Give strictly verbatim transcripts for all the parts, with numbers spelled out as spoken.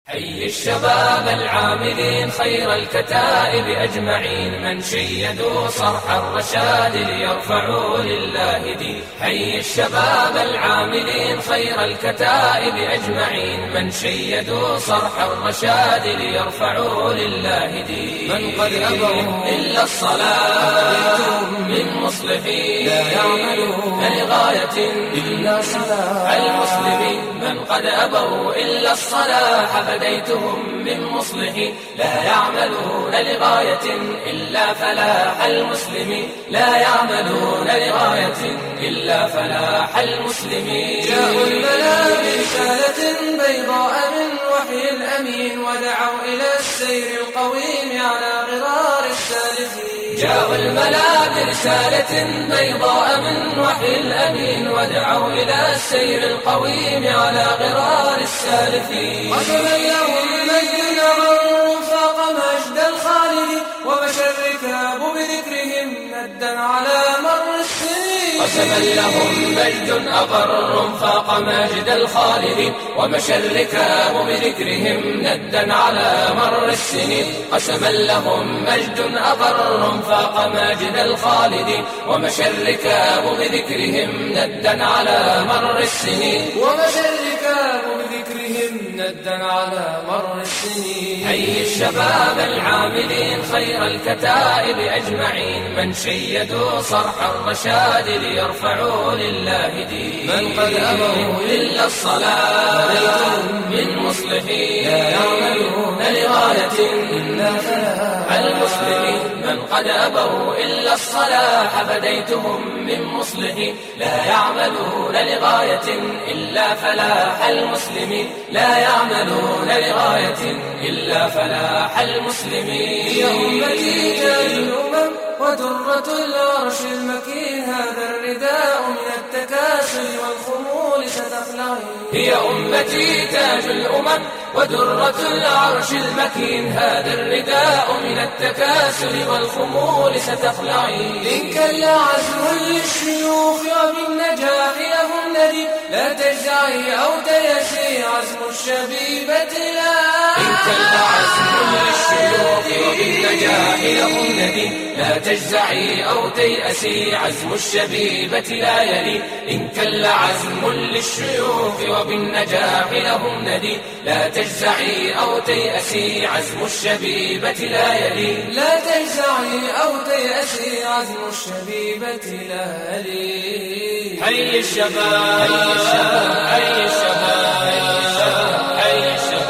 حي الشباب العاملين خير الكتائب أجمعين، من شيدوا صرح الرشاد ليرفعوا لله دين. حي الشباب العاملين خير الكتائب أجمعين، من شيدوا صرح الرشاد ليرفعوا لله دين. من قد أبوا إلا الصلاة من مصلحين، لا يعملون لغاية إلا صلاح المسلمين. من قد أبوا إلا الصلاح فديتهم من مصلحين، لا يعملون لغاية إلا فلاح المسلمين، لا يعملون لغاية إلا فلاح المسلمين. جاءوا الملا برسالة بيضاء من وحي الأمين، ودعوا إلى السير القويم على غرار السالفين. جاءوا الملا برسالة بيضاء من وحي الأمين، ودعوا إلى السير القويم على غرار السالفين. قسما لهم مجد نعم فاق مجد الخالد، ومشى الركاب بذكرهم ندا على مر السنين. قسما لهم مجد أبر فاق مجد الخالد، ومشى الركاب بذكرهم ندا على مر السنين. قسما لهم مجد أبر فاق مجد الخالد، ومشى الركاب بذكرهم ندا على مر السنين. ومشى الركاب بذكرهم ندا على مر السنين. حي الشباب العاملين خير الكتائب أجمعين، من شيدوا صرح الرشاد ليرفعوا لله دين. من قد أبوا إلا الصلاة من مصلحين، لا يعملون لغاية إلا فلاح المسلمين. من قد أبوا إلا الصلاح فديتهم من مصلحين، لا يعملون لغاية إلا فلاح المسلمين، لا يعملون لغاية إلا فلاح المسلمين. يا أمتي تاج الأمم ودرة العرش المكين، هذا الرداء من التكاسل والخمول ستخلعين. هي أمتي تاج الأمم ودرة العرش المكين، هذا الرداء من التكاسل والخمول ستخلعين. إن كل عزم للشيوخ وبالنجاح لهم ندي، لا تجزعي أو تيسي عزم الشبيبة لا. إن كل عزم للشيوخ وبالنجاح لهم ندي، لا تجزعي أو تيأسي عزم الشبيبة لا يلي. إن كل عزم للشيوخ وبالنجاح لهم ندي، لا تجزعي أو تيأسي عزم الشبيبة لا يلي. لا تجزعي أو تيأسي عزم الشبيبة لا يلي. حي الشباب حي الشباب حي الشباب حي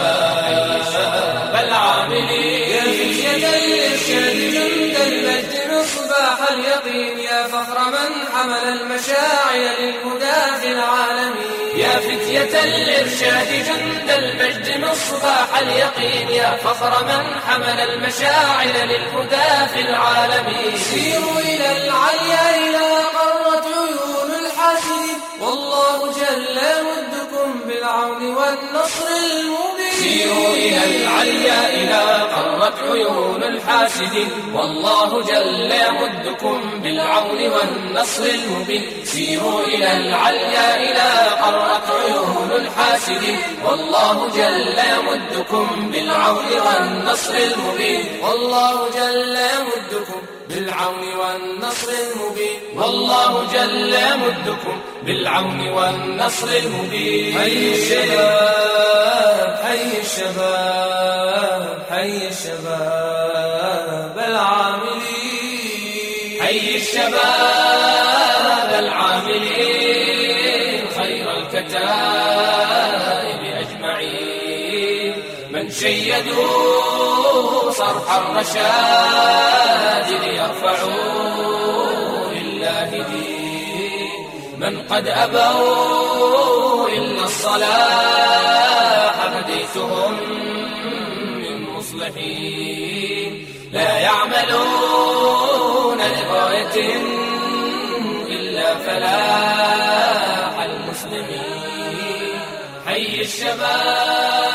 الشباب العاملين. يا فتية الإرشاد جند المجد مصباح اليقين، يا فخر من حمل المشاعر للهدى في العالمين. يا فتية الإرشاد جند المجد مصباح اليقين، يا فخر من حمل المشاعر للهدى في العالمين. سيروا إلى العليا إلى قرة عيون الحاسدين، والله جل يمدكم بالعون والنصر المبين. سيروا إلى العليا إلى قرت عيون الحاسدين، والله جل يمدكم بالعون والنصر المبين. سيروا إلى العليا إلى قرت عيون الحاسدين، والله جل يمدكم بالعون والنصر المبين. والله جل يمدكم بالعون والنصر المبين. والله جل يمدكم بالعون والنصر المبين. حي الشباب حي الشباب حي الشباب العاملين. حي الشباب العاملين خير الكتائب أجمعين، من شيدوا صرح الرشاد ليرفعوا لله دين. من قد أبوا إلا الصلاح فديتهم من مصلحين، لا يعملون لغاية إلا فلاح المسلمين. حي الشباب